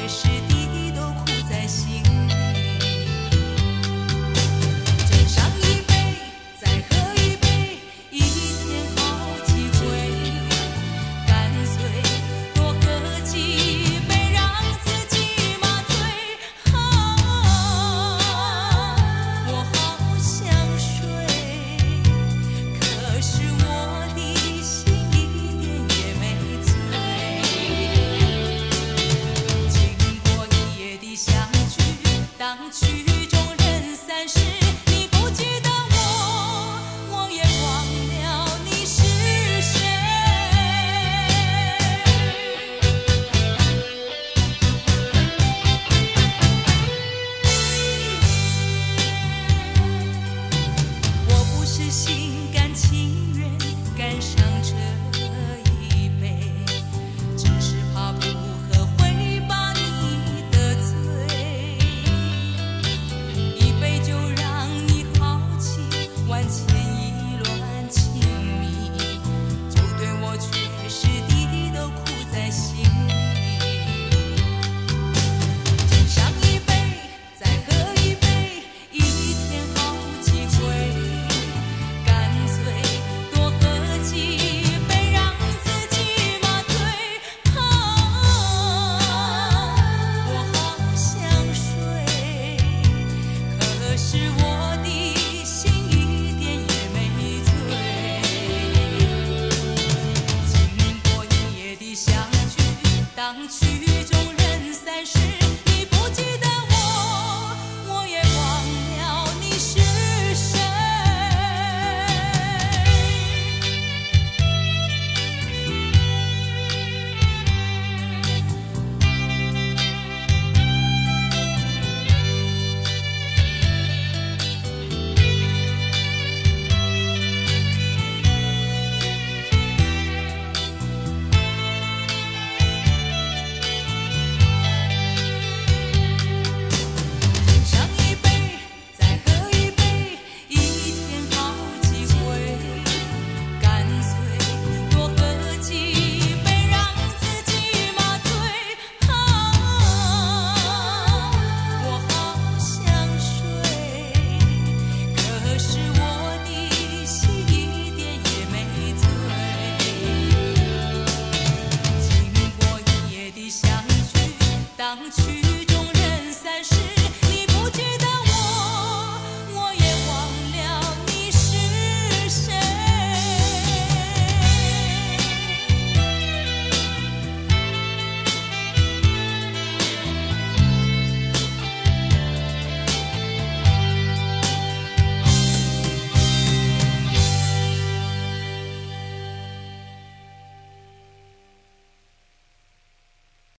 是滴滴都苦在心里。斟上一杯，再喝一杯，一天好几回，干脆多喝几杯，让自己麻醉。我好想睡，可是我的心一点也没醉。经过一夜的相聚，当曲终人散时，你不记得我也忘了你是谁。我不是心甘情愿赶上这一杯，只是怕不喝会把你得罪。一杯就让你好奇，万千意乱情迷，就对我却是滴滴都苦在心里。斟上一杯，再喝一杯，一天好几回，干脆多喝几杯，让自己麻醉。我好想睡，可是我的心一点也没醉。经过一夜的相聚，当曲终人散时，